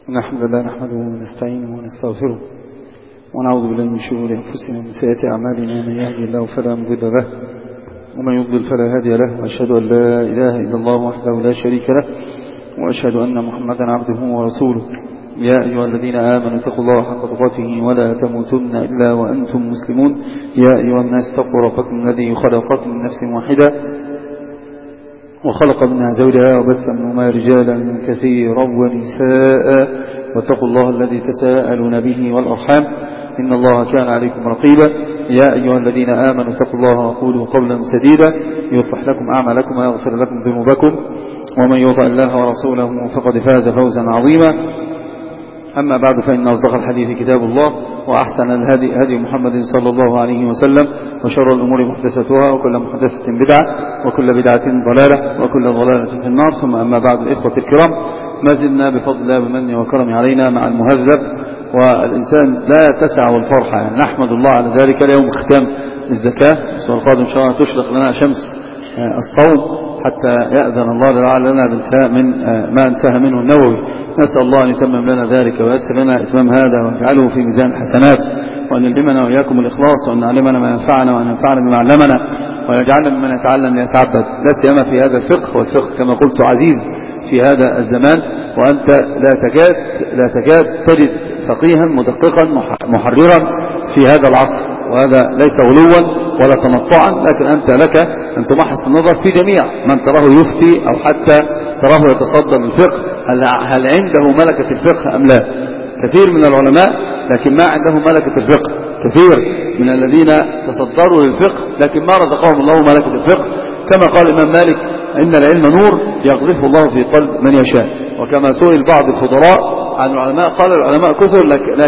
الحمد لله نحمده ونستعينه ونستغفره ونعوذ بالله من شرور أنفسنا ومن سيئات أعمالنا. من يهدي الله فلا مضل له ومن يضلل فلا هادي له، وأشهد أن لا إله إلا الله وحده لا شريك له، وأشهد أن محمدا عبده ورسوله. يا أيها الذين آمنوا اتقوا الله حق تقاته ولا تموتن إلا وأنتم مسلمون. يا أيها الناس اتقوا ربكم الذي خلقكم من نفس واحدة وخلق منها زوجها وبث منهما رجالا كثيرا ونساء، واتقوا الله الذي تساءلون به والأرحام إن الله كان عليكم رقيبا. يا أيها الذين آمنوا اتقوا الله وقولوا قولا سديدا يصلح لكم أعمالكم ويغفر لكم ذنوبكم، ومن يطع الله ورسوله فقد فاز فوزا عظيما. أما بعد، فإن أصدق الحديث كتاب الله، وأحسن الهدي هدي محمد صلى الله عليه وسلم، وشر الأمور محدثتها، وكل محدثة بدعة، وكل بدعة ضلالة، وكل ضلالة في النار. ثم أما بعد، الإخوة الكرام، ما زلنا بفضل الله بمنه وكرمه علينا مع المهذب، والإنسان لا تسع الفرحة، يعني نحمد الله على ذلك. اليوم ختام الزكاة، الأسبوع القادم إن شاء الله تشرق لنا شمس الصوم حتى يأذن الله لنا بالفاء من ما انتهى منه النووي. نسأل الله أن يتمم لنا ذلك ويسر لنا إتمام هذا ويجعله في ميزان الحسنات، وأن يلهمنا وإياكم الإخلاص، وأن يعلمنا ما ينفعنا، وأن ينفعنا بما علمنا، ويجعلنا ممن يتعلم ليتعبد، لا سيما في هذا الفقه. والفقه كما قلت عزيز في هذا الزمان، وأنت لا تكاد تجد فقيها مدققا محررا في هذا العصر، وهذا ليس غلوا ولا تنطعا، لكن أنت لك أن تمحص النظر في جميع من تراه يفتي أو حتى تراه يتصدر للفقه. هل عنده ملكة الفقه أم لا؟ كثير من العلماء لكن ما عندهم ملكة الفقه، كثير من الذين تصدروا للفقه لكن ما رزقهم الله ملكة الفقه. كما قال الإمام مالك: إن العلم نور يقذفه الله في قلب من يشاء. وكما سئل بعض الفضلاء عن العلماء قال: العلماء كثر،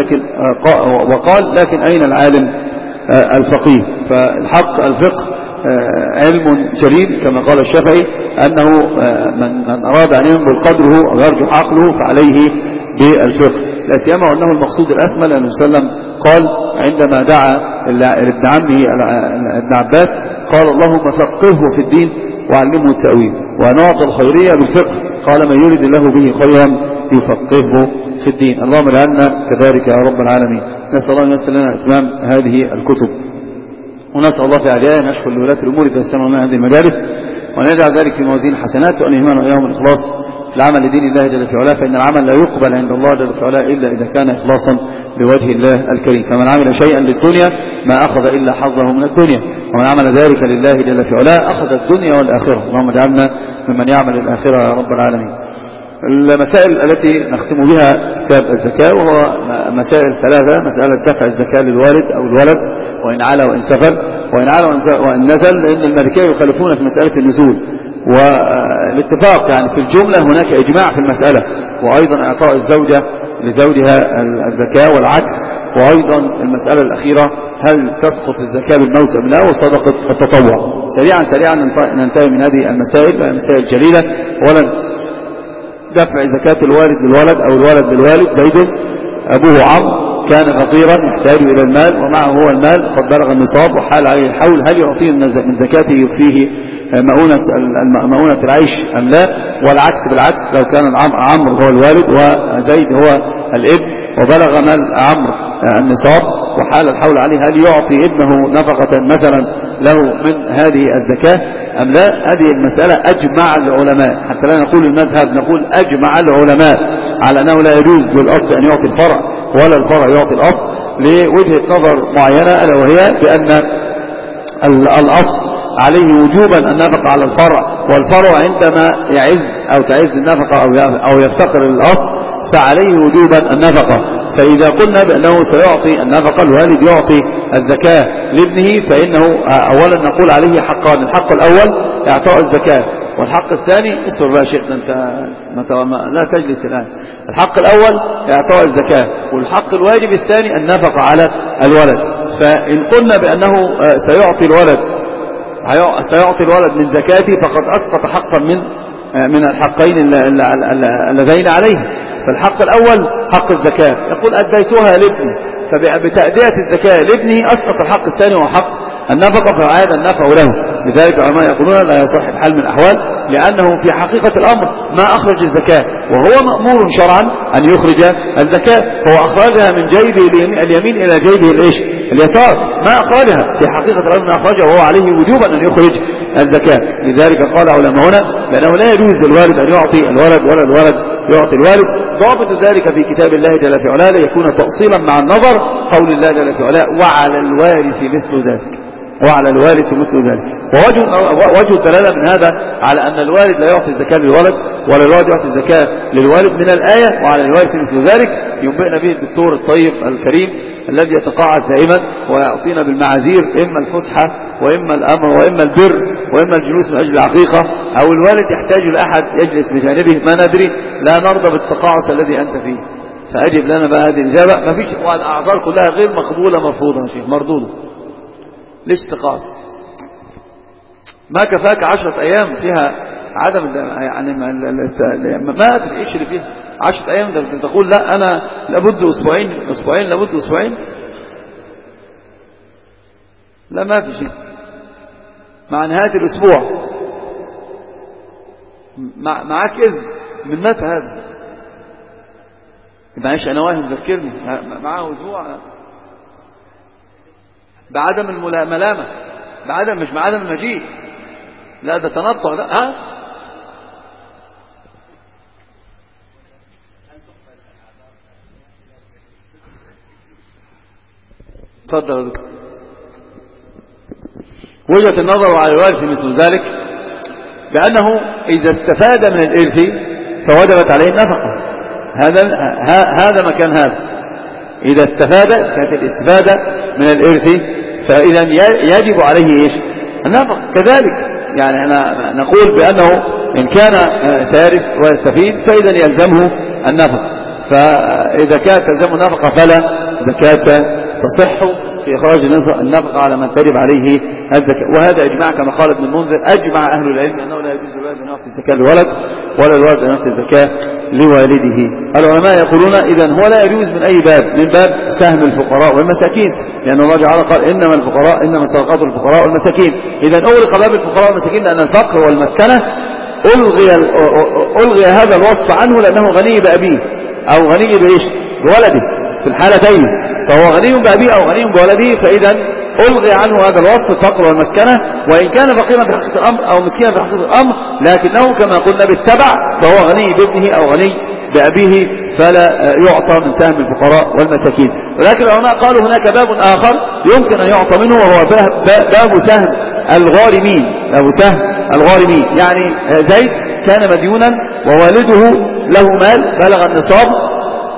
لكن أين العالم الفقيه؟ فالحق الفقه علم جليل، كما قال الشافعي أنه من أراد أن ينبل قدره أو يرجح عقله فعليه بالفقه، لا سيما وأنه المقصود الأسمى. لأنه صلى الله عليه وسلم قال عندما دعا لابن عمه ابن عباس قال: اللهم فقهه في الدين وعلمه التأويل. ونعطى الخيرية بالفقه، قال: من يريد الله به خيرا يفقهه في الدين. اللهم اجعلنا كذلك يا رب العالمين. نسأل الله أن ييسر لنا إتمام هذه الكتب، ونسأل الله في عجائه أن يشكر لولاة الأمور فيسرنا لنا هذه المجالس، وأن يجعل ذلك في موازين الحسنات، وأن يهمنا وإياهم الإخلاص في العمل لدين الله جل في علاه، فإن العمل لا يقبل عند الله جل في علاه إلا إذا كان إخلاصا لوجه الله الكريم. فمن عمل شيئا للدنيا ما أخذ إلا حظه من الدنيا، ومن عمل ذلك لله جل في علاه أخذ الدنيا والآخرة. اللهم اجعلنا ممن يعمل الآخرة يا رب العالمين. المسائل التي نختم بها كتاب الزكاة، وهو مسائل ثلاثة: مسألة دفع الزكاة للوالد أو الولد وإن علا وإن سفل، وإن نزل، لأن المالكية يخالفون في مسألة النزول. والاتفاق يعني في الجملة هناك إجماع في المسألة، وأيضا إعطاء الزوجة لزوجها الزكاة والعكس. وأيضا المسألة الأخيرة: هل تسقط الزكاة بالموت أم لا، وصدقة التطوع. سريعا ننتهي من هذه المسائل، مسائل جليلة. أولا، دفع زكاة الوالد للولد أو الولد للوالد. زيد أبوه عمرو كان فقيرا يحتاج إلى المال، ومعه هو المال قد بلغ النصاب وحال عليه الحول، هل يعطيه من زكاته يكفيه مؤونة العيش أم لا؟ والعكس بالعكس، لو كان عمرو هو الوالد وزيد هو الابن وبلغ مال عمرو النصاب وحال الحول عليه، هل يعطي ابنه نفقة مثلا له من هذه الزكاة أم لا؟ هذه المسألة أجمع العلماء، حتى لا نقول المذهب، نقول أجمع العلماء على أنه لا يجوز للأصل أن يعطي الفرع ولا الفرع يعطي الأصل، لوجهة نظر معينة، ألا وهي بأن الأصل عليه وجوبا النفقة على الفرع، والفرع عندما يعز أو تعز النفقة أو يفتقر الأصل فعليه وجوبا النفقة. فإذا قلنا بأنه سيعطي النفقة، الوالد يعطي الزكاة لابنه، فإنه أولا نقول عليه حقان: الحق الأول إعطاء الزكاة، والحق الثاني اصبر بقى شيخنا أنت لا تجلس الآن. الحق الأول إعطاء الزكاة، والحق الواجب الثاني النفقة على الولد. فإن قلنا بأنه سيعطي الولد من زكاته فقد أسقط حقا من الحقين اللذين عليه. فالحق الأول حق الزكاة، يقول أديتها لابني، فبتأدية الزكاة لابنه أسقط الحق الثاني وهو حق النفقة، فعاد النفع له. لذلك العلماء يقولون لا يصح بحال من الأحوال لأنه في حقيقة الأمر ما أخرج الزكاة، وهو مأمور شرعا أن يخرج الزكاة، هو أخرجها من جيبه اليمين إلى جيبه اليسار، ما أخرجها في حقيقة الأمر، ما أخرجها وهو عليه وجوبا أن يخرج الزكاة. لذلك قال علماؤنا بأنه لا يجوز للوالد أن يعطي الولد ولا الولد يعطي الوالد. ضابط ذلك في كتاب الله جل في علاه ليكون تأصيلا مع النظر قول الله جل في علاه وعلى الوارث مثل ذلك، وعلى الوارث مثل ذلك. ووجه الدلالة من هذا على أن الوالد لا يعطي الزكاة للولد ولا الولد يعطي الزكاة للوالد من الآية وعلى الوارث مثل ذلك، ينبئنا به الدكتور الطيب الكريم الذي يتقاعس دائما ويعطينا بالمعاذير، إما الفسحة وإما الأمر وإما البر وإما الجلوس من أجل العقيقة، أو الوالد يحتاج لأحد يجلس بجانبه، ما ندري، لا نرضى بالتقاعس الذي أنت فيه. فأجب لنا بقى هذه الإجابة. ما فيش، والأعذار كلها غير مقبولة مرفوضة يا شيخ، مردودة. ليش تقاعس؟ ما كفاك 10 أيام فيها عدم يعني ما أدري إيش اللي فيها 10 أيام تقول لا أنا لابد أسبوعين لابد أسبوعين. لا، ما في شيء مع نهاية الأسبوع معك إذن من متى هذا؟ معيش أنا واهم ذكرني معه أسبوع بعدم الملامة، مش بعدم المجيء، لا ده تنطع. لا ها تفضل يا دكتور. وجهة النظر على الوارث مثل ذلك بأنه إذا استفاد من الإرث فوجبت عليه النفقة. هذا مكان هذا، إذا استفاد كانت الاستفادة من الإرث فإذا يجب عليه إيش؟ النفقة. كذلك يعني أنا نقول بأنه إن كان سيرث ويستفيد فإذا يلزمه النفقة، فإذا كانت تلزمه النفقة فلا زكاة تصح في إخراج النفقة على من تجب عليه الزكاة. وهذا إجماع كما قال ابن المنذر، أجمع أهل العلم أنه لا يجوز للولد أن يعطي الزكاة للولد ولا الولد أن يعطي الزكاة لوالده. العلماء يقولون إذن هو لا يجوز من أي باب، من باب سهم الفقراء والمساكين، لأن الله تعالى قال إنما صدقات الفقراء والمساكين. إذن أغلق باب الفقراء والمساكين لأن الفقر والمسكنة ألغي هذا الوصف عنه لأنه غني بأبيه أو غني بإيش؟ بولده في الحالتين، فهو غني بأبيه أو غني بولده، فإذا ألغي عنه هذا الوصف الفقر والمسكنة، وإن كان فقيرا في حقيقة الأمر أو مسكينا في حقيقة الأمر، لكنه كما قلنا بالتبع فهو غني بابنه أو غني بأبيه فلا يعطى من سهم الفقراء والمساكين. ولكن العلماء قالوا هناك باب آخر يمكن أن يعطى منه، وهو باب سهم الغارمين. باب سهم الغارمين يعني زيد كان مديونا ووالده له مال بلغ النصاب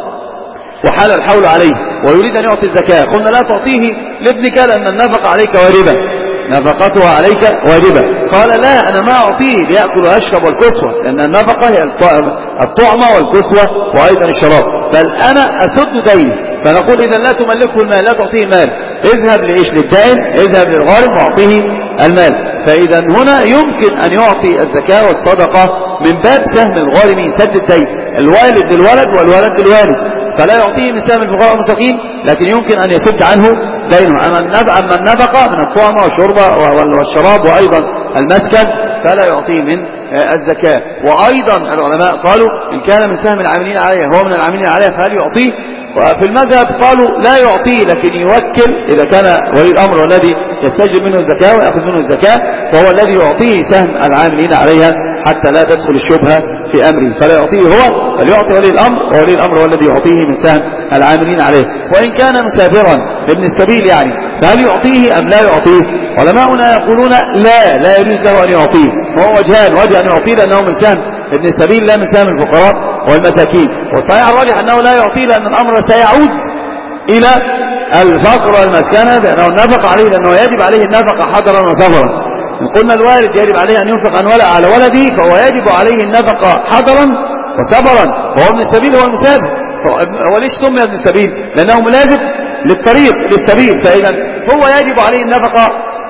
وحال الحول عليه ويريد أن يعطي الزكاة، قلنا لا تعطيه لابنك لأن النفقة عليك واجبة، نفقتها عليك واجبة. قال لا، أنا ما أعطيه ليأكل ويشرب والكسوة، لأن النفقة هي الطعمة والكسوة وأيضا الشراب، بل أنا أسد دين. فنقول إذا لا تملكه المال، لا تعطيه المال، اذهب لإيش؟ للدائن، اذهب للغارم واعطيه المال. فإذا هنا يمكن أن يعطي الزكاة والصدقة من باب سهم الغارمين، سد الدين، الوالد للولد والولد للوالد، فلا يعطيه من سهم الفقراء والمساكين، لكن يمكن أن يسد عنه دينه. أما النفقة من الطعمة والشربة والشراب وأيضا المسكن فلا يعطيه من الزكاة. وأيضا العلماء قالوا إن كان من سهم العاملين عليه هو من العاملين عليه فهل يعطيه؟ وفي المذهب قالوا لا يعطيه، لكن يوكل إذا كان ولي الأمر الذي يستجلب منه الزكاة ويأخذ منه الزكاة فهو الذي يعطيه سهم العاملين عليها حتى لا تدخل الشبهة في أمره، فلا يعطيه هو بل يعطي ولي الأمر، وولي الأمر هو الذي يعطيه من سهم العاملين عليه. وإن كان مسافرا ابن السبيل يعني فهل يعطيه أم لا يعطيه؟ علماؤنا يقولون لا يجوز له أن يعطيه، وهو وجهان: وجه أن يعطيه لأنه من سهم ابن السبيل لا من سهم الفقراء والمساكين، والصحيح الراجح أنه لا يعطيه لأن الأمر سيعود إلى الفقر والمسكنة، لأنه النفق عليه، لأنه يجب عليه النفقة حضرا وسفرا. إن قلنا الوالد يجب عليه أن ينفق على ولده فهو يجب عليه النفقة حضرا وسفرا، وهو ابن السبيل هو المسافر. هو ليش سمي ابن السبيل؟ لأنه ملازم للطريق للسبيل، فإذا هو يجب عليه النفقة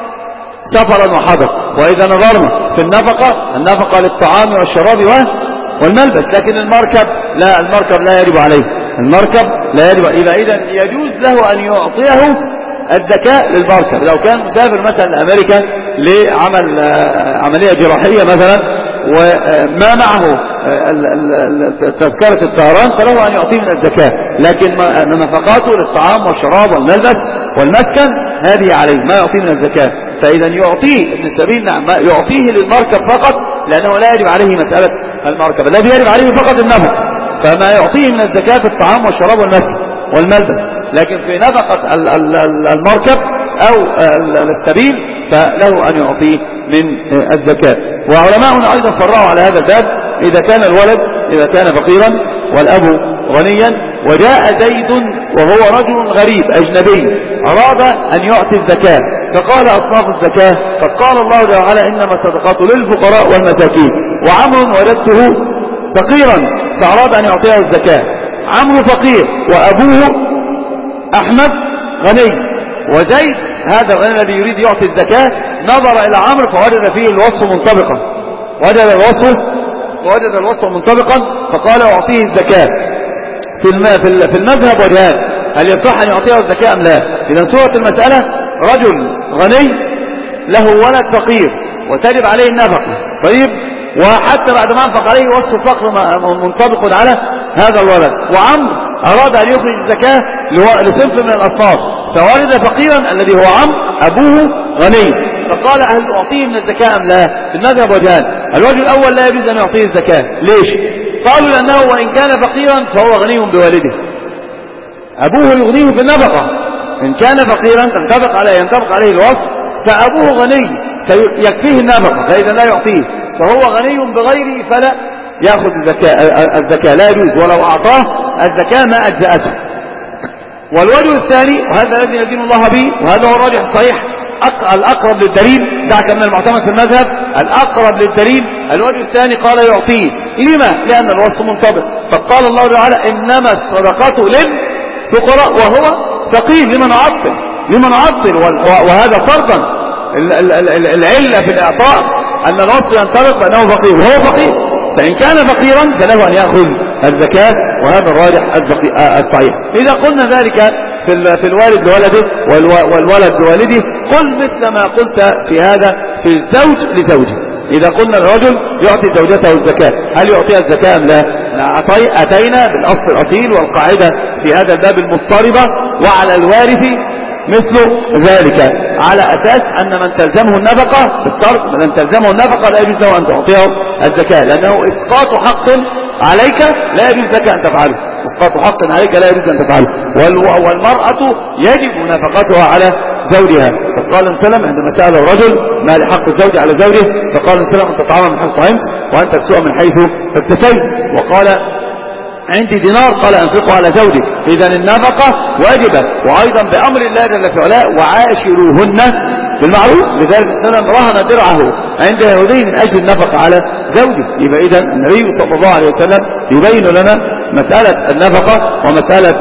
سفرا وحضر. وإذا نظرنا في النفقة للطعام والشراب والملبس، لكن المركب لا يجب عليه، المركب لا يجب. إذا يجوز له أن يعطيه الزكاة للمركب. لو كان مسافر مثلا لأمريكا لعمل عملية جراحية مثلا وما معه تذكرة الطهران فله أن يعطيه من الزكاة، لكن نفقاته للطعام والشراب والملبس والمسكن هذه عليه ما يعطيه من الزكاة. فإذا يعطيه ابن السبيل نعم يعطيه للمركب فقط، لأنه لا يجب عليه مسألة المركب، الذي يجب عليه فقط النفق، فما يعطيه من الزكاة الطعام والشراب والمسكن والملبس، لكن في نفقة المركب أو السبيل فله أن يعطيه من الزكاة. وعلماؤنا أيضا فرعوا على هذا الباب: إذا كان الولد إذا كان فقيرا والأب غنيا وجاء زيد وهو رجل غريب أجنبي أراد أن يعطي الزكاة، فقال أصناف الزكاة، فقال الله جل وعلا: إنما الصدقات للفقراء والمساكين. وعمرو وجدته فقيرا فأراد أن يعطيه الزكاة، عمرو فقير وأبوه أحمد غني، وزيد هذا الغني الذي يريد يعطي الزكاة نظر إلى عمرو فوجد فيه الوصف منطبقا، وجد الوصف منطبقا فقال أعطيه الزكاة. في المذهب وجهان: هل يصح أن يعطيه الزكاة أم لا؟ إذا صورة المسألة: رجل غني له ولد فقير وتجب عليه النفقة، طيب، وحتى بعد ما انفق عليه وصف الفقر منطبق على هذا الولد، وعمرو أراد أن يخرج الزكاة لصنف من الأصناف، فولد فقيرا الذي هو عمرو أبوه غني، فقال: هل أعطيه من الزكاة أم لا؟ في المذهب وجهان: الوجه الأول لا يجوز أن يعطيه الزكاة. ليش؟ قالوا لأنه وإن كان فقيرا فهو غني بوالده، أبوه يغنيه في النفقة، إن كان فقيرا ينطبق عليه الوصف، فأبوه غني فيكفيه النفقة، فإذا لا يعطيه، فهو غني بغيره فلا يأخذ الزكاة لا يجوز، ولو أعطاه الزكاة ما أجزأته. والوجه الثاني وهذا الذي ندين الله به وهذا هو الراجح الصحيح الأقرب للدليل، دعك من المعتمد في المذهب، الأقرب للدليل الوجه الثاني قال يعطيه. لما؟ لأن الوصف منطبق، فقال الله تعالى: إنما الصدقات للفقراء وهو فقير. لمن عطل وهذا فرضا العلة في الإعطاء أن الوصف ينطبق بأنه فقير وهو فقير، فإن كان فقيرا فله أن يأخذ الزكاة، وهذا الراجح الصحيح. إذا قلنا ذلك في الوالد لولده والولد لوالده، قل مثل ما قلت في هذا في الزوج لزوجه. إذا قلنا الرجل يعطي زوجته الزكاة، هل يعطيها الزكاة أم لا؟ أتينا بالأصل الأصيل والقاعدة في هذا الباب المضطربة، وعلى الوارث مثل ذلك، على أساس أن من تلزمه النفقة بالطرد، من تلزمه النفقة لا يجوز له أن تعطيه الزكاة، لأنه إسقاط حق عليك لا يجوز لك أن تفعله، إسقاط حق عليك لا يجوز أن تفعله. والمرأة يجب نفقتها على زوجها، فقال النبي عندما سأل الرجل ما لحق الزوج على زوجه، فقال النبي: أن تطعم من حيث طعمت وأن تكسوء من حيث اكتسيت. وقال: عندي دينار، قال: أنفقه على زوجك. إذن النفقة واجبة، وأيضا بأمر الله جل في علاه: وعاشروهن بالمعروف. لذلك السلام رهن درعه عند يهودي من أجل النفقة على زوجه. يبقى إذن النبي صلى الله عليه وسلم يبين لنا مسألة النفقة ومسألة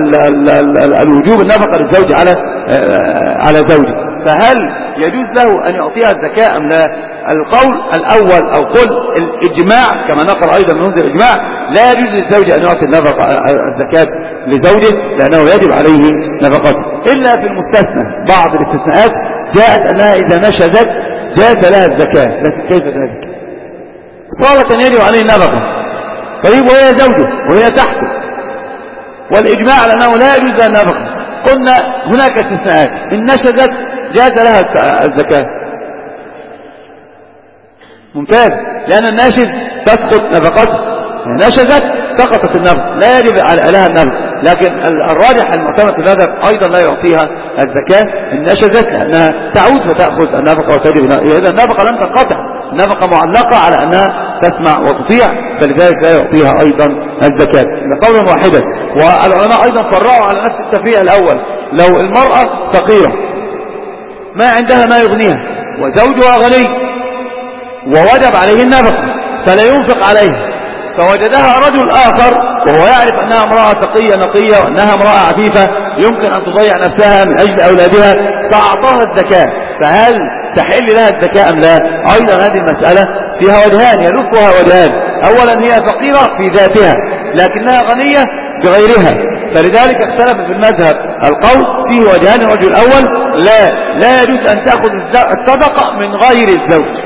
الوجوب النفقة للزوج على زوجه. فهل يجوز له أن يعطيها الزكاة أم لا؟ القول الأول أو قل الإجماع كما نقل أيضا من منزل الإجماع: لا يجوز للزوج أن يعطي الزكاة لزوجه، لأنه يجب عليه نفقته، إلا في المستثنى. بعض الاستثناءات جاءت أنها إذا نشزت جاز لها الزكاة، لكن كيف ذلك؟ صارت أن يجب عليه النفقة، طيب وهي زوجه وهي تحته، والإجماع على أنه لا يجوز لها النفقة. قلنا هناك استثناءات، إن نشزت جاز لها الزكاة، ممتاز، لأن الناشز تسقط نفقته، نشزت سقطت النفقة لا يجب لها النفقة. لكن الراجح المعتمد في هذا أيضا لا يعطيها الزكاة إن نشزت، لأنها تعود فتأخذ النفقة وتجب. إذا النفقة لم تنقطع، النفقة معلقة على أنها تسمع وتطيع، فلذلك لا يعطيها أيضا الزكاة. قولا واحدا. والعلماء أيضا فرعوا على نفس التفريع الأول: لو المرأة فقيرة ما عندها ما يغنيها وزوجها غني ووجب عليه النفقة فلا ينفق عليه، فوجدها رجل آخر وهو يعرف أنها امرأة تقية نقية وأنها امرأة عفيفة يمكن أن تضيع نفسها من أجل أولادها، فأعطاها الزكاة، فهل تحل لها الزكاة أم لا؟ أيضا هذه المسألة فيها وجهان يلفها وجهان: أولا هي فقيرة في ذاتها لكنها غنية بغيرها، فلذلك اختلف في المذهب القول فيه وجهان. الوجه الأول: لا يجوز أن تأخذ الصدقة من غير الزوج،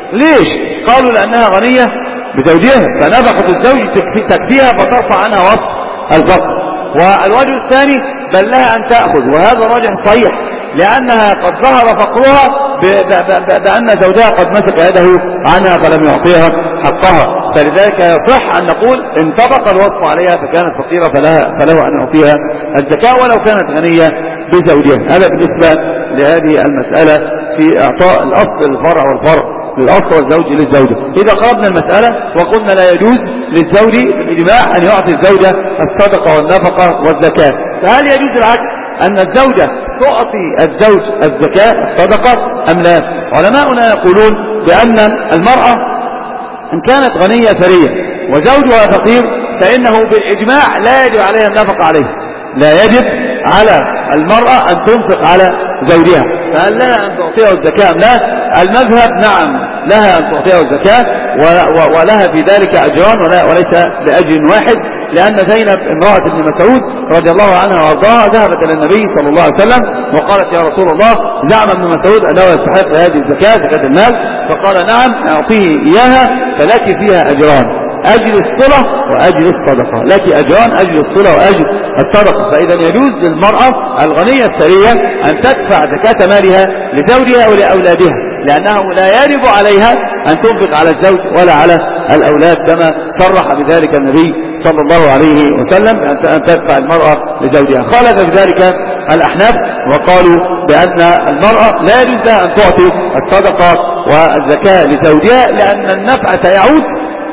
ليش؟ قالوا لأنها غنية بزوجها، فنفقة الزوج تكفيها فترفع عنها وصف الفقر. والوجه الثاني بل لها أن تأخذ، وهذا الراجح صحيح، لأنها قد ظهر فقرها بأن زوجها قد مسك يده عنها فلم يعطيها حقها، فلذلك يصح أن نقول انطبق الوصف عليها فكانت فقيرة فله أن يعطيها الزكاة ولو كانت غنية بزوجها. هذا بالنسبة لهذه المسألة في إعطاء الأصل للفرع والفرع للأصل والزوج للزوجة. إذا قربنا المسألة وقلنا لا يجوز للزوج بالإجماع أن يعطي الزوجة الصدقة والنفقة والزكاة، فهل يجوز العكس أن الزوجة تعطي الزوج الزكاة الصدقة أم لا؟ علماؤنا يقولون بأن المرأة إن كانت غنية ثرية وزوجها فقير فإنه بالإجماع لا يجب عليها النفقة عليه، لا يجب على المرأة أن تنفق على زوجها، فهل لها أن تعطيه الزكاة أم لا؟ المذهب نعم لها أن تعطيه الزكاة ولها في ذلك أجران وليس لأجر واحد، لأن زينب امرأة ابن مسعود رضي الله عنها وارضاها ذهبت إلى النبي صلى الله عليه وسلم وقالت يا رسول الله زعم ابن مسعود أنه يستحق هذه الزكاة زكاة المال، فقال نعم أعطيه إياها فلك فيها أجران، أجر الصلة وأجر الصدقة، لك أجران أجر الصلة وأجر الصدقة. فإذا يجوز للمرأة الغنية الثرية أن تدفع زكاة مالها لزوجها ولأولادها، لأنه لا يجب عليها أن تنفق على الزوج ولا على الأولاد كما صرح بذلك النبي صلى الله عليه وسلم أن تدفع المرأة لزوجها. خالف بذلك الأحناف وقالوا بأن المرأة لا يجوز لها أن تعطي الصدقة والزكاة لزوجها لأن النفع سيعود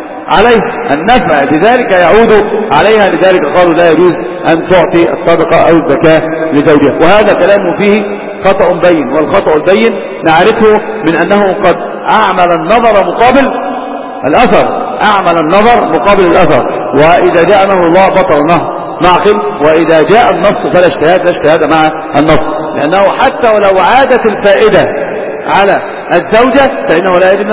عليه، النفع بذلك يعود عليها، لذلك قالوا لا يجوز أن تعطي الصدقة أو الزكاة لزوجها. وهذا كلام فيه خطأ بين، والخطأ البين نعرفه من أنه قد أعمل النظر مقابل الأثر، أعمل النظر مقابل الأثر، وإذا جاء نهر الله بطل نهر معقل، وإذا جاء النص فلا اجتهاد مع النص، لأنه حتى ولو عادت الفائدة على الزوجة فإنه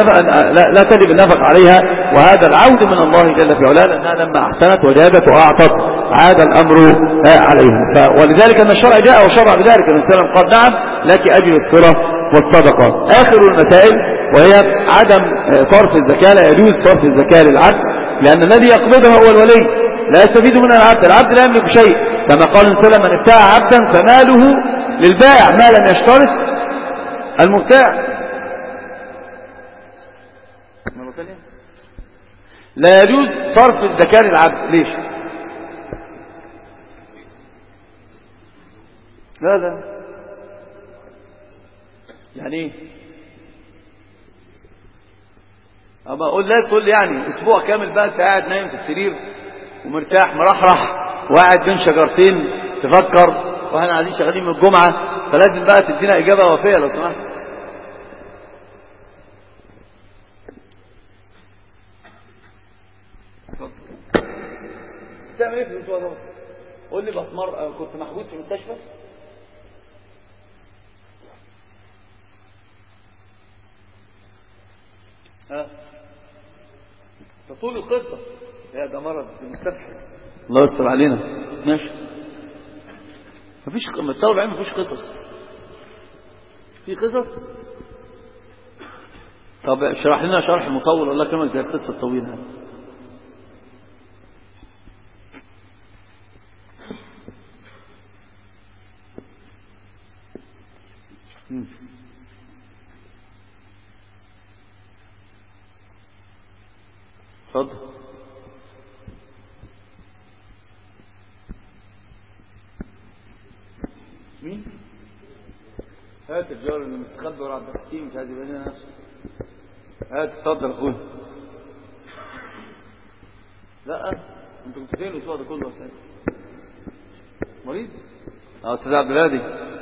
لا تجب النفق عليها، وهذا العود من الله جل في علاه، لأنها لما أحسنت وجابت وأعطت عاد الأمر عليها. ولذلك أن الشرع جاء وشرع بذلك، النبي صلى الله عليه وسلم قال نعم لك أجر الصلة والصدقة. آخر المسائل وهي عدم صرف الزكاة، لا يجوز صرف الزكاة للعبد، لأن الذي يقبضها هو الولي لا يستفيد منها العبد لا يملك شيء، كما قال النبي صلى الله عليه وسلم من ابتاع عبدا فماله للبائع ما لم يشترط المبتاع. لا يجوز صرف الزكاة للعبد. ليش؟ لا يعني ايه؟ اما اقول لا تقول يعني اسبوع كامل بقى انت قاعد نايم في السرير ومرتاح مرحرح وقاعد بين شجرتين تفكر، واحنا قاعدين شغالين من الجمعة، فلازم بقى تدينا اجابة وافية لو سمحت. بتعمل ايه في الاسبوع ده؟ قول لي كنت محبوس في المستشفى؟ فطول القصة ده مرض في المستشفى، الله يستر علينا. ماشي، مفيش الطلب العلمي مفيش قصص، في قصص. طب اشرح لنا شرح مطول الله كمان زي القصة الطويلة. اتفضل. مين؟ هات الجار اللي مستخبي ورا عبد الحكيم مش عايز يبين لنا نفسه. هات اتفضل يا اخويا. لا انت كنت فين الاسبوع ده كله يا استاذ؟ مريض؟ استاذ عبد الهادي.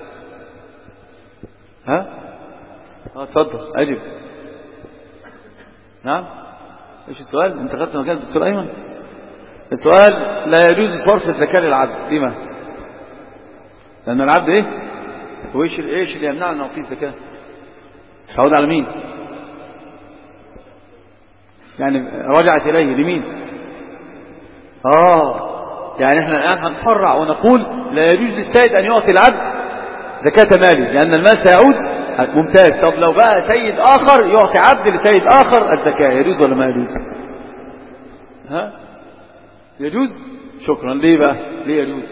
اتفضل اجب. نعم. ايش السؤال؟ انت خدت مكان الدكتور ايمن. السؤال لا يجوز صرف الزكاة للعبد. لما؟ لان العبد ايه؟ وايش اللي يمنعنا نعطيه الزكاة؟ تعود على مين؟ يعني رجعت اليه لمين؟ يعني احنا الان هنفرع ونقول لا يجوز للسيد ان يعطي العبد زكاة ماله، لان المال سيعود ممتاز. طب لو بقى سيد آخر يعطي عبد لسيد آخر الزكاة، يجوز ولا ما يجوز؟ ها يجوز؟ شكرا. ليه بقى؟ ليه يجوز؟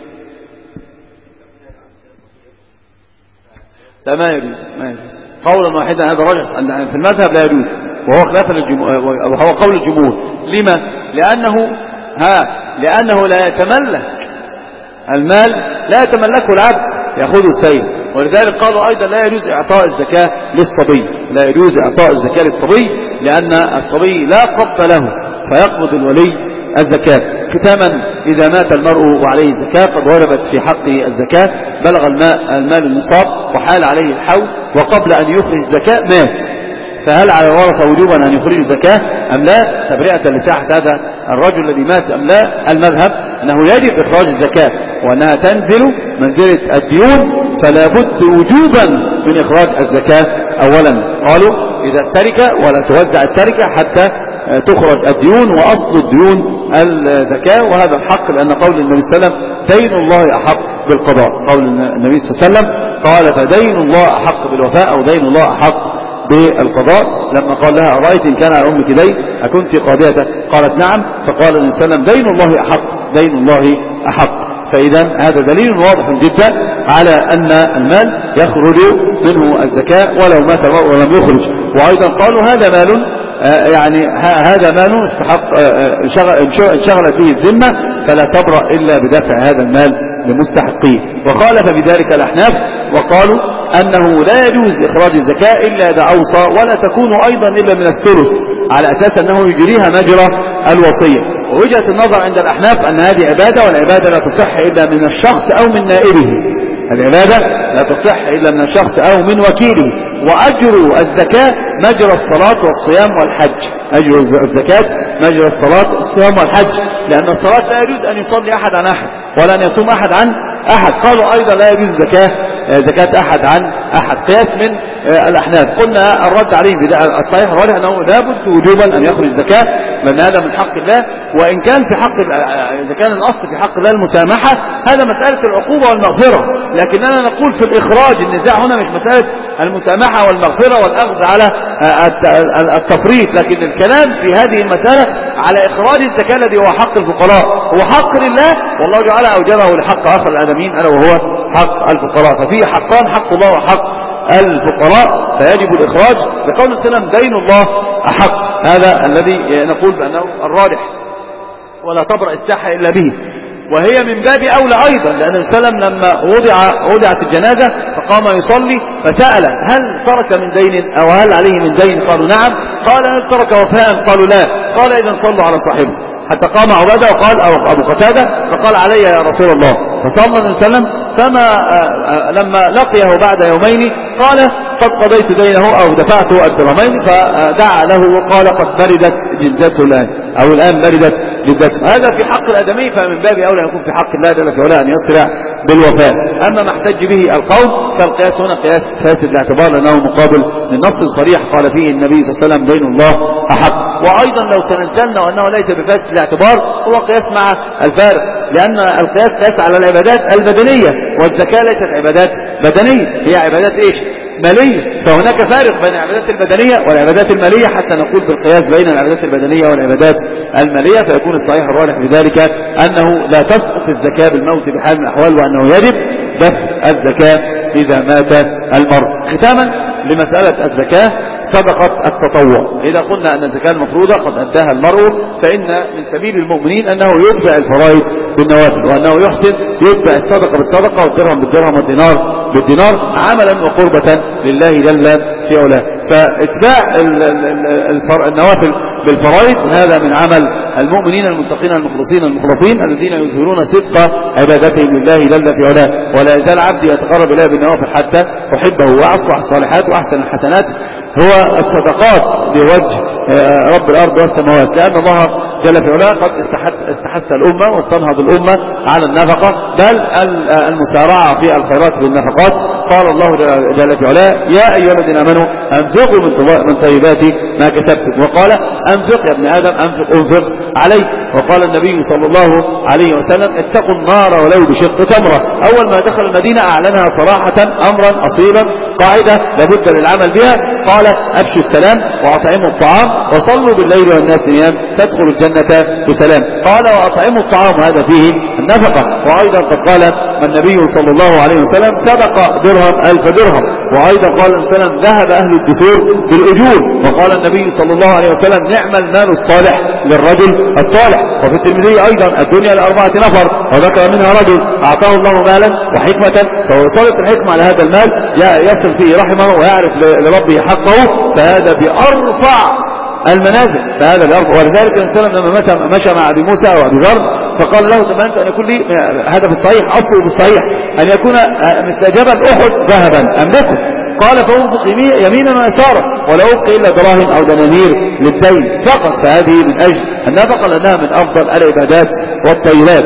لا ما يجوز، ما يجوز قولا واحدا. هذا راجح في المذهب لا يجوز، وهو خلاف وهو قول الجمهور. لما؟ لأنه لا يتملك المال، لا يتملكه العبد، يأخذه السيد. ولذلك قالوا أيضا لا يجوز إعطاء الزكاة للصبي، لا يجوز إعطاء الزكاة للصبي، لأن الصبي لا قبض له فيقبض الولي الزكاة. ختاما، إذا مات المرء وعليه الزكاة قد وجبت في حقه الزكاة، بلغ المال النصاب وحال عليه الحول وقبل أن يخرج الزكاة مات، فهل على الورثة وجوبا أن يخرجوا زكاة أم لا؟ تبرئة لساحة هذا الرجل الذي مات أم لا؟ المذهب أنه يجب إخراج الزكاة وأنها تنزل منزلة الديون، فلا بد وجوبا من إخراج الزكاة. أولا قالوا إذا التركة ولا توزع التركة حتى تخرج الديون، وأصل الديون الزكاة، وهذا الحق لأن قول النبي صلى الله عليه وسلم دين الله أحق بالقضاء. قول النبي صلى الله عليه وسلم قال فدين الله أحق بالوفاء أو دين الله أحق بالقضاء. لما قال لها أرأيت إن كان على أمك دين أكنت قاضية؟ قالت نعم. فقال النبي صلى الله عليه وسلم دين الله أحق، دين الله أحق. فإذا هذا دليل واضح جدا على أن المال يخرج منه الزكاة ولو مات ولم يخرج. وأيضا قالوا هذا مال يعني هذا مال استحق انشغلت به الذمة فلا تبرأ إلا بدفع هذا المال لمستحقيه. وخالف بذلك الأحناف وقالوا أنه لا يجوز إخراج الزكاة إلا إذا أوصى، ولا تكون أيضا إلا من الثلث، على أساس أنه يجريها مجرى الوصية. ووجهة النظر عند الأحناف أن هذه عبادة، والعبادة لا تصح إلا من الشخص أو من نائبه، العبادة لا تصح إلا من الشخص أو من وكيله. وأجر الزكاة مجرى الصلاة والصيام والحج، أجر الزكاة مجرى الصلاة والصيام والحج، لأن الصلاة لا يجوز أن يصلي أحد عن أحد ولا أن يصوم أحد عن أحد. قالوا أيضا لا يجوز زكاة أحد عن أحد، قياس من الأحناف. قلنا الرد عليه الصحيح الراجح أنه لا بد وجوبا أن يخرج الزكاة، لأن هذا من حق الله. وإن كان في حق إذا كان الأصل في حق الله المسامحة، هذا مسألة العقوبة والمغفرة، لكننا نقول في الإخراج النزاع هنا مش مسألة المسامحة والمغفرة والأخذ على التفريط، لكن الكلام في هذه المسألة على إخراج الزكاة الذي هو حق الفقراء، هو حق لله والله تعالى أوجبه لحق آخر الآدمين ألا وهو حق الفقراء. ففيه حقان، حق الله وحق الفقراء، فيجب الإخراج لقول السلام دين الله أحق. هذا الذي نقول بأنه الراجح، ولا تبرأ الساحة إلا به. وهي من باب أولى أيضا، لأن السلام لما وضعت الجنازة فقام يصلي فسأل هل ترك من دين أو هل عليه من دين؟ قالوا نعم. قال هل ترك وفاء؟ قالوا لا. قال إذن صلوا على صاحبه. حتى قام عبادة وقال أو أبو قتادة فقال علي يا رسول الله، فصلى النبي صلى الله عليه وسلم. فما لما لقيه بعد يومين قال قد قضيت دينه أو دفعت الدرهمين، فدعا له وقال قد بردت جلدته الآن، أو الآن بردت جلدته. هذا في حق الآدمي، فمن باب أولى يكون في حق الله جل وعلا أن يسرع بالوفاء. أما ما احتج به القوم فالقياس هنا قياس فاسد الاعتبار، لأنه مقابل للنص الصريح قال فيه النبي صلى الله عليه وسلم دين الله أحق. وأيضا لو تنزلنا وأنه ليس بفاسد الاعتبار هو قياس مع الفارق، لأن القياس قياس على العبادات البدنية، والزكاة ليست عبادات بدنية، هي عبادات إيش؟ مالية. فهناك فارق بين العبادات البدنية والعبادات المالية حتى نقول بالقياس بين العبادات البدنية والعبادات المالية. فيكون الصحيح الراجح بذلك أنه لا تسقط الزكاة بالموت بحال من الأحوال، وأنه يجب دفع الزكاة إذا مات المرء. ختاما لمسألة الزكاة صدقة التطوع، إذا قلنا أن الزكاة المفروضة قد أداها المرء، فإن من سبيل المؤمنين أنه يتبع الفرائض بالنوافل، وأنه يحسن يتبع الصدقة بالصدقة والدرهم بالدرهم والدينار بالدينار عملا وقربة لله جل في علاه. فاتباع النوافل بالفرائض هذا من عمل المؤمنين المتقين المخلصين الذين يظهرون صدق عبادتهم لله جل في علاه. ولا يزال عبدي يتقرب إليه بالنوافل حتى أحبه. وأصلح الصالحات وأحسن الحسنات هو الصدقات لوجه رب الأرض والسماوات، لأن الله جل في علاه قد استحث الأمة واستنهض الأمة على النفقة، بل المسارعة في الخيرات بالنفقات. قال الله جل في علاه يا أيها الذين آمنوا أنفقوا من طيبات ما كسبتم، وقال أنفق يا ابن آدم أنفق عليك. وقال النبي صلى الله عليه وسلم اتقوا النار ولو بشق تمرة. أول ما دخل المدينة أعلنها صراحة أمرا أصيلا قاعدة لابد للعمل بها. قال أفشوا السلام وأطعموا الطعام وصلوا بالليل والناس نيام تدخلوا الجنة بسلام. قال وأطعموا الطعام وهذا فيه النفقة. وأيضا قد قال النبي صلى الله عليه وسلم سبق درهم 1000 درهم. وأيضا قال السلام ذهب أهل الدثور بالأجور. وقال النبي صلى الله عليه وسلم نعم المال الصالح للرجل الصالح. وفي الترمذي أيضا الدنيا ل4 نفر وذكر منها رجل أعطاه الله مالا وحكمة فوصلت الحكمة على هذا المال يصل فيه رحمه ويعرف لربه حقه فهذا بأرفع المنازل. فهذا بأرفع. ولذلك الإنسان لما مشى مع أبي موسى أو أبي ذر فقال له تمنت أن يكون لي هذا في الصحيح أصله في الصحيح أن يكون مثل جبل أحد ذهبا أملكه. قال فأنفق يمينا ويسارا ولا أبقي إلا دراهم أو دنانير للدين فقط. فهذه من أجل النفقة لأنها من أفضل العبادات والطيبات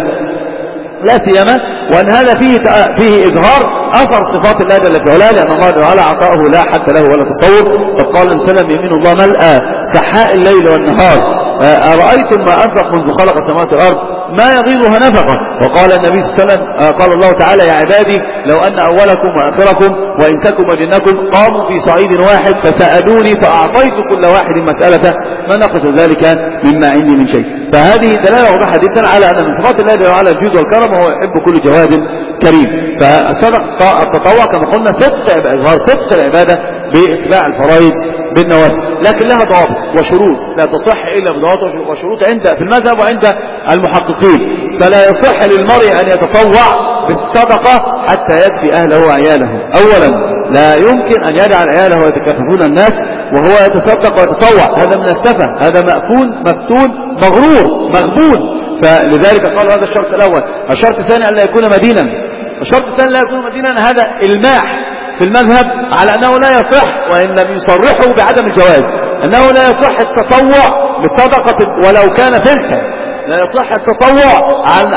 لا سيما وأن هذا فيه إظهار أثر صفات الله جل وعلا لأن الله جل وعلا عطاءه لا حد له ولا تصور. فقال السلام يمين الله ملأ سحاء الليل والنهار أرأيتم ما أنفق منذ خلق السماوات والأرض ما يغيضها نفقة. وقال النبي صلى الله عليه وسلم قال الله تعالى يا عبادي لو أن أولكم وآخركم وإنسكم وجنكم قاموا في صعيد واحد فسألوني فأعطيت كل واحد مسألته ما نقص ذلك مما عندي من شيء. فهذه دلالة واضحة جدا على أن من صفات الله جل وعلا الجود والكرم وهو يحب كل جواد كريم. فالصدقة التطوع كما قلنا صدق العبادة باتباع الفرائض بالنوافل لكن لها ضوابط وشروط لا تصح إلا بضوابط وشروط عند في المذهب وعند المحققين. فلا يصح للمرء أن يتطوع بالصدقة حتى يكفي أهله وعياله. أولا لا يمكن أن يجعل عياله يتكففون الناس وهو يتصدق ويتطوع هذا من السفه هذا مفتون مغرور مغبون. فلذلك قال هذا الشرط الأول. الشرط الثاني أن لا يكون مدينا. الشرط الثاني لا يكون مدينا هذا الماح في المذهب على أنه لا يصح وإن لم يصرحه بعدم الجواز أنه لا يصح التطوع بصدقة ولو كان فلسا. لا يصح التطوع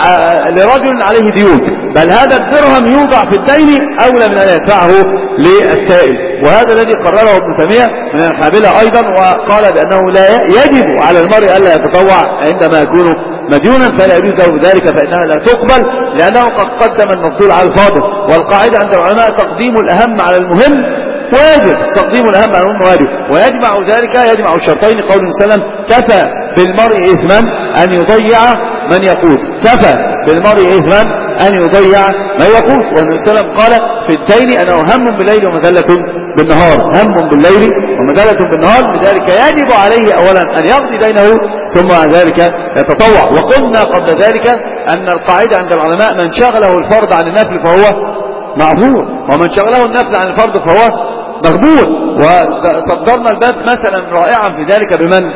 لرجل عليه ديون بل هذا الدرهم يوضع في الدين أولى من أن يدفعه للسائل. وهذا الذي قرره ابن تيمية من الحنابلة أيضا وقال بأنه لا يجب على المرء ألا يتطوع عندما يكون مديونا فلا يجوز له ذلك فإنها لا تقبل لأنه قد قدم المفضول على الفاضل. والقاعدة عند العلماء تقديم الأهم على المهم واجب. تقديم الأهم على المهم واجب. ويجمع ذلك يجمع الشرطين قول وسلم كفى بالمرء إثما أن يضيع من يقوت. كفى بالمرء إثما أن يضيع من يقوت. والنبي صلى الله عليه وسلم قال في الدين أنه هم بالليل ومذلة بالنهار. هم بالليل ومذلة بالنهار لذلك يجب عليه أولا أن يقضي دينه ثم عن ذلك يتطوع. وقلنا قبل ذلك أن القاعدة عند العلماء من شغله الفرض عن النفل فهو معذور ومن شغله النفل عن الفرض فهو مغبون. وصدرنا الباب مثلا رائعا في ذلك بمن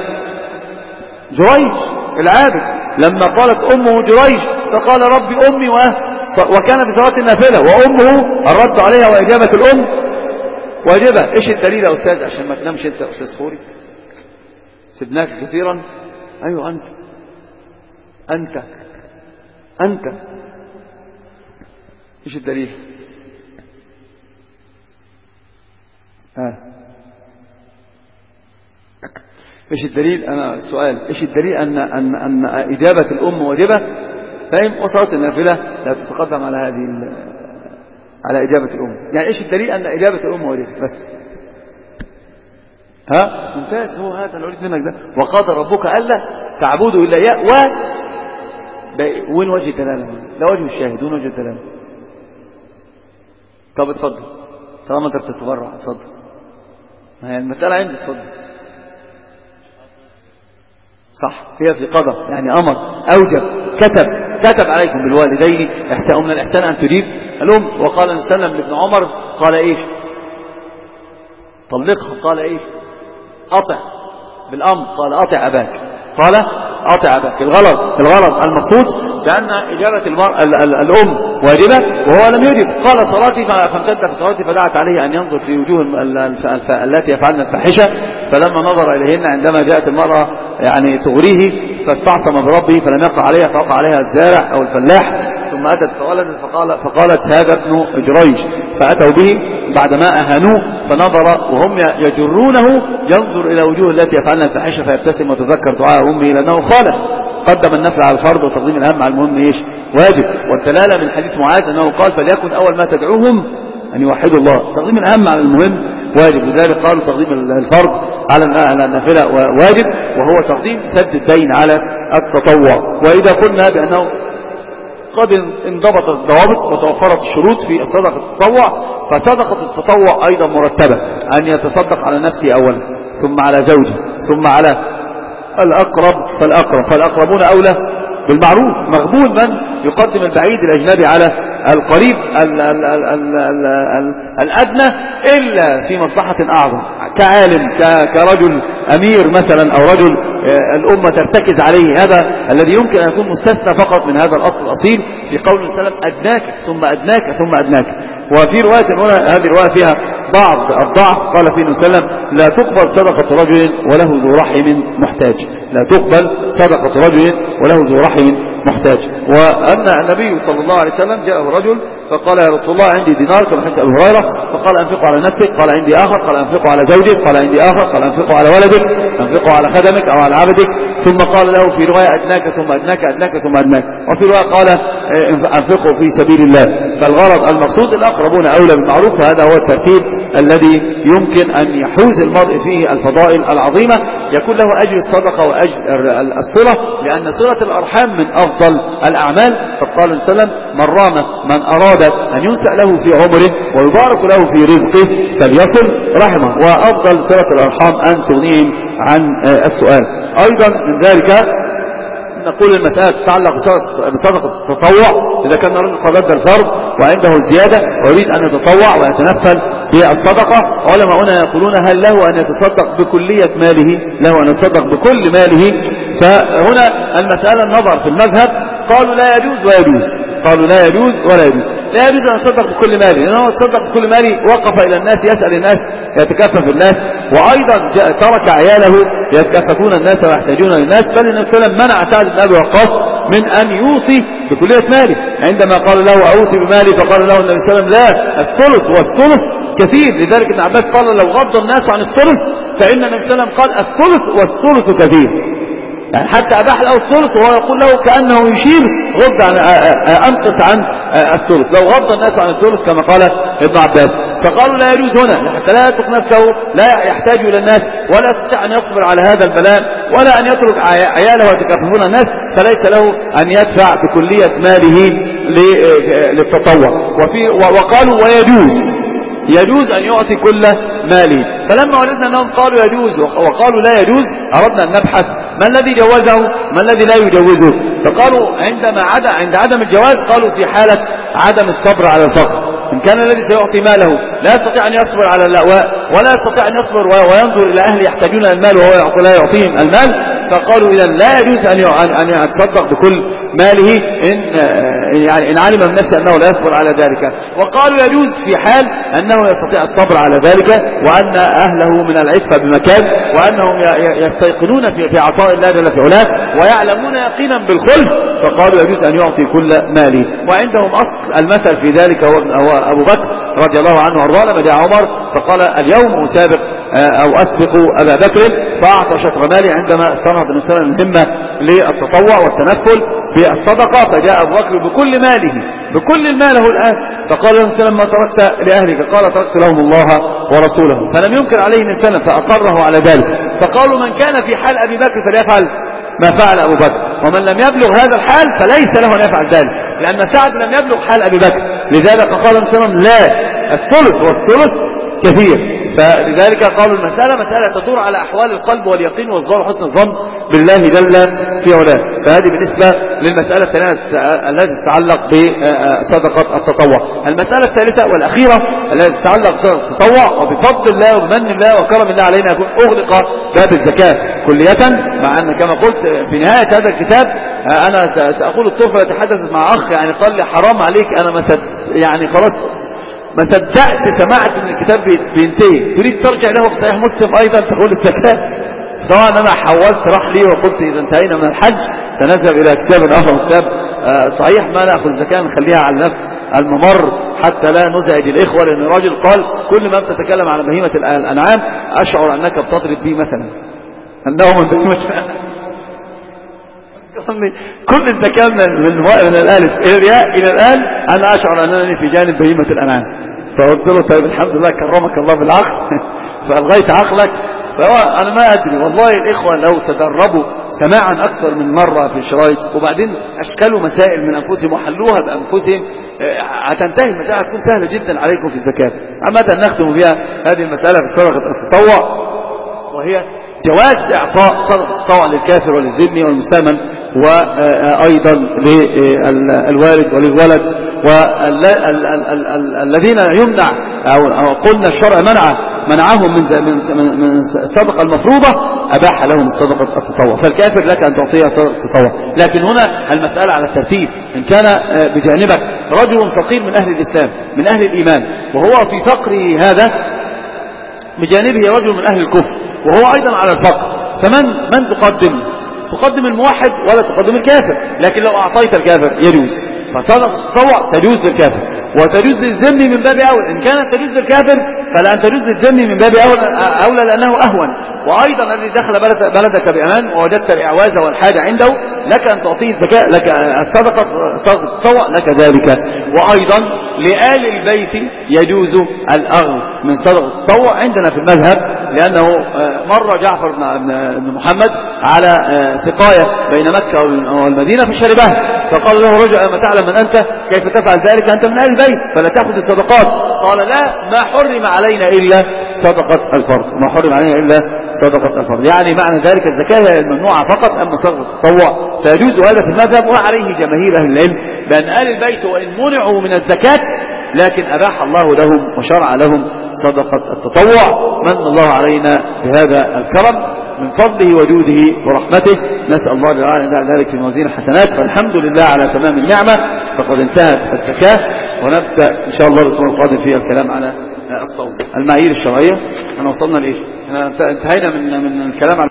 جريج العابد لما قالت أمه جريج فقال ربي أمي وكان في صلاة النافلة وأمه الرد عليها وإجابة الأم واجبة. إيش الدليل يا أستاذ عشان ما تنامش أنت أستاذ خوري سبناك كثيرا. أيوة أنت إيش الدليل ايش الدليل؟ انا سؤال ايش الدليل ان اجابه الام واجبه؟ فاهم؟ وصلاه النافله لا تتقدم على على اجابه الام. يعني ايش الدليل ان اجابه الام واجبه بس؟ ممتاز. هو هذا اللي اريد منك ده. وقضى ربك الا تعبدوا الا اياه وين وجه الدلاله؟ لا وجه الشاهد وين وجه الدلاله؟ طب اتفضل طالما انت بتتبرع اتفضل. ما هي المساله عندك اتفضل. صح هي في قضاء يعني أمر أوجب كتب عليكم بالوالدين إحسان. من الإحسان أن تجيب الأم. وقال النبي لابن عمر قال إيش طلقها قال إيش أطع بالأمر قال أطع أباك قال أطع أباك. الغلط المقصود بأن إجابة الأم واجبة وهو لم يجب. قال صلاتي فامتد في صلاتي فدعت عليه أن ينظر في وجوه التي يفعلن الفاحشة فلما نظر إليهن عندما جاءت المرأة يعني تغريه فاستعصم بربه فلم يقع عليها فوقع عليها الزارع أو الفلاح ثم أتت فولدت فقالت هذا ابن جريج فأتوا به بعدما أهانوه فنظر وهم يجرونه ينظر إلى وجوه التي يفعلن الفاحشة فيبتسم وتذكر دعاء أمه لأنه خالف قدم النفل على الفرض وتقديم الأهم على المهم إيش واجب. والدلالة من حديث معاذ أنه قال فليكن أول ما تدعوهم أن يوحدوا الله. تقديم الأهم على المهم واجب، لذلك قالوا تقديم الفرض على النافلة واجب، وهو تقديم سد الدين على التطوع. وإذا قلنا بأنه قد انضبطت الضوابط وتوفرت الشروط في صدقة التطوع، فصدقة التطوع أيضا مرتبة، أن يتصدق على نفسه أولا، ثم على زوجه، ثم على الأقرب فالأقربون أولى بالمعروف. مقبول من يقدم البعيد الأجنبي على القريب الأدنى إلا في مصلحة أعظم، كعالم، كرجل أمير مثلا، أو رجل الأمة ترتكز عليه، هذا الذي يمكن أن يكون مستثنى فقط من هذا الأصل الأصيل في قول النبي صلى الله عليه وسلم أدناك ثم أدناك ثم أدناك. وفي رواية هنا، هذه الرواية فيها بعض الضعف، قال فيه النبي صلى الله عليه وسلم لا تقبل صدقة رجل وله ذو رحم محتاج، لا تقبل صدقة رجل وله ذو رحم محتاج. وأن النبي صلى الله عليه وسلم جاءه رجل فقال يا رسول الله عندي دينار كما حديث أبي هريرة، فقال أنفقه على نفسك، قال عندي آخر، قال أنفقه على زوجك، قال عندي آخر، قال أنفقه على ولدك، أنفقه على خدمك أو على عبدك، ثم قال له في رواية أدناك ثم أدناك، أدناك ثم أدناك، وفي رواية قال أنفقه في سبيل الله. فالغرض المقصود الأقربون أولى بالمعروف، وهذا هو الترتيب الذي يمكن أن يحوز المرء فيه الفضائل العظيمة، يكون له أجر الصدقة وأجر الصلة، لأن صلة الأرحام من أفضل الأعمال. قد قال النبي صلى الله عليه وسلم من أراد أن ينسأ له في عمره ويبارك له في رزقه فليصل رحمه، وأفضل صلة الأرحام أن تغنيهم عن السؤال. أيضا من ذلك نقول المسألة تتعلق بصدقة التطوع. إذا كان رجل قد أدى الفرض وعنده الزيادة ويريد أن يتطوع ويتنفل بالصدقة، علماؤنا يقولون هل له أن يتصدق بكلية ماله، له أن يتصدق بكل ماله؟ فهنا المسألة النظر في المذهب، قالوا لا يجوز ويجوز، قالوا لا يجوز ولا يجوز. لا يجوز أن يتصدق بكل ماله، لأنه يتصدق بكل ماله وقف إلى الناس يسأل الناس، يتكفف الناس، وأيضا ترك عياله يتكففون الناس ويحتاجون للناس. بل النبي صلى الله عليه وسلم منع سعد بن أبي وقاص من أن يوصي بكلية ماله، عندما قال له أوصي بمالي فقال له النبي صلى الله عليه وسلم لا، الثلث، والثلث كثير. لذلك ابن عباس قال لو غض الناس عن الثلث فإن النبي صلى الله عليه وسلم قال الثلث والثلث كثير، يعني حتى أباح له الثلث وهو يقول له كأنه يشير غض عن أنقص عن الثلث، لو غض الناس عن الثلث كما قال ابن عباس. فقالوا لا يجوز هنا حتى لا يترك نفسه، لا يحتاج إلى الناس، ولا يستطيع أن يصبر على هذا البلاء، ولا أن يترك عياله ويتكففون الناس، فليس له أن يدفع بكلية ماله للتطوع. وقالوا يجوز أن يعطي كل ماله. فلما وجدنا أنهم قالوا يجوز وقالوا لا يجوز، أردنا أن نبحث ما الذي جوزه ما الذي لا يجوزه. فقالوا عند عدم الجواز، قالوا في حالة عدم الصبر على الفقر. إن كان الذي سيعطي ماله لا يستطيع أن يصبر على اللأواء، ولا يستطيع أن يصبر وينظر إلى أهل يحتاجون المال وهو لا يعطيهم المال، فقالوا إذا لا يجوز أن يتصدق بكل ماله إن علم من نفسه أنه لا يصبر على ذلك. وقالوا يجوز في حال أنه يستطيع الصبر على ذلك، وأن أهله من العفة بمكان، وأنهم يستيقنون في عطاء الله جل في علاه، ويعلمون يقينا بالخلف، فقالوا يجوز أن يعطي كل ماله. وعندهم أصل المثل في ذلك هو أبو بكر رضي الله عنه وارضاه، لما جاء عمر فقال اليوم أسابق أو أسبق أبا بكر، فأعطى شطر مالي عندما استنهض النبي صلى الله عليه وسلم الهمة للتطوع والتنفل بالصدقة. فجاء أبو بكر بكل ماله، بكل المال له الآن، فقال النبي صلى الله عليه وسلم ما تركت لأهلك؟ قال تركت لهم الله ورسوله. فلم ينكر عليه النبي صلى الله عليه وسلم فأقره على ذلك. فقالوا من كان في حال أبي بكر فليفعل ما فعل أبو بكر، ومن لم يبلغ هذا الحال فليس له أن يفعل ذلك، لأن سعد لم يبلغ حال أبي بكر. لذلك قال النبي صلى الله عليه وسلم لا، الثلث والثلث كثير. فلذلك قالوا المسألة مسألة تدور على أحوال القلب واليقين والظن وحسن الظن بالله جل في علاه. فهذه بالنسبة للمسألة الثانية التي تتعلق بصدقة التطوع. المسألة الثالثة والأخيرة التي تتعلق بصدقة التطوع، وبفضل الله وبمن الله وكرم الله علينا يكون أغلق باب الزكاة كلية، مع أن كما قلت في نهاية هذا الكتاب أنا سأقول الطرفة يتحدث مع أخ يعني قال لي حرام عليك، أنا يعني خلاص ما صدقت سمعت ان الكتاب بينتهي، تريد ترجع له في صحيح مسلم ايضا تقول الزكاة. سواء انا حولت رحلي وقلت اذا انتهينا من الحج سنذهب الى كتاب اخر، كتاب صحيح ما ناخذ الزكاة نخليها على نفس الممر حتى لا نزعج الاخوة. لان الراجل قال كل ما بتتكلم على بهيمة الانعام اشعر انك بتضرب بي مثلا، انه من بهيمة كل الزكاة من الالف الى الياء الى الان انا اشعر انني في جانب بهيمة الانعام. فقلت له طيب الحمد لله كرمك الله بالعقل فألغيت عقلك. فهو أنا ما أدري والله الإخوة لو تدربوا سماعا أكثر من مرة في شرايط وبعدين أشكلوا مسائل من أنفسهم وحلوها بأنفسهم هتنتهي المسألة، هتكون سهلة جدا عليكم في الزكاة. عامة نختم بها هذه المسألة في صدقة التطوع، وهي جواز إعطاء صدقة التطوع للكافر وللذمي والمستأمن وأيضا للوالد وللولد والذين يمنع أو قلنا الشرع منعهم من الصدقة المفروضة، أباح لهم الصدقة التطوع. فالكافر لك أن تعطيه صدقة التطوع، لكن هنا المسألة على الترتيب. إن كان بجانبك رجل فقير من أهل الإسلام من أهل الإيمان وهو في فقره هذا بجانبه رجل من أهل الكفر وهو أيضا على الفقر، فمن تقدم الموحد ولا تقدم الكافر. لكن لو أعطيت الكافر يجوز، فصدقة التطوع تجوز للكافر وتجوز للذمي من باب أولى. إن كانت تجوز للكافر فلأن تجوز للذمي من باب أولى لأنه أهون. وأيضا الذي دخل بلدك بأمان ووجدت الإعواز والحاجة عنده لك أن تعطيه الزكاة، لك صدقة التطوع لك ذلك. وأيضا لآل البيت يجوز الأخذ من صدقة التطوع عندنا في المذهب، لأنه مر جعفر بن محمد على سقاية بين مكة والمدينة فشربها، فقال له رجل أما تعلم من أنت كيف تفعل ذلك أنت من آل البيت فلا تأخذ الصدقات؟ قال لا، ما حرم علينا إلا صدقة الفرض، ما حرم علينا إلا صدقة الفرض. يعني معنى ذلك الزكاة هي الممنوعة فقط، أما صدقة التطوع فيجوز هذا في المذهب وعليه جماهير أهل العلم، بأن آل البيت وإن منعوا من الزكاة لكن أباح الله لهم وشرع لهم صدقة التطوع. من الله علينا بهذا الكرم من فضله وجوده ورحمته، نسأل الله تعالى أن يجعل ذلك في موازين الحسنات. فالحمد لله على تمام النعمة، فقد انتهت الزكاة، ونبدأ إن شاء الله الأسبوع القادم في الكلام على الصوم. المعايير الشرعية احنا وصلنا لإيه؟ احنا انتهينا من الكلام على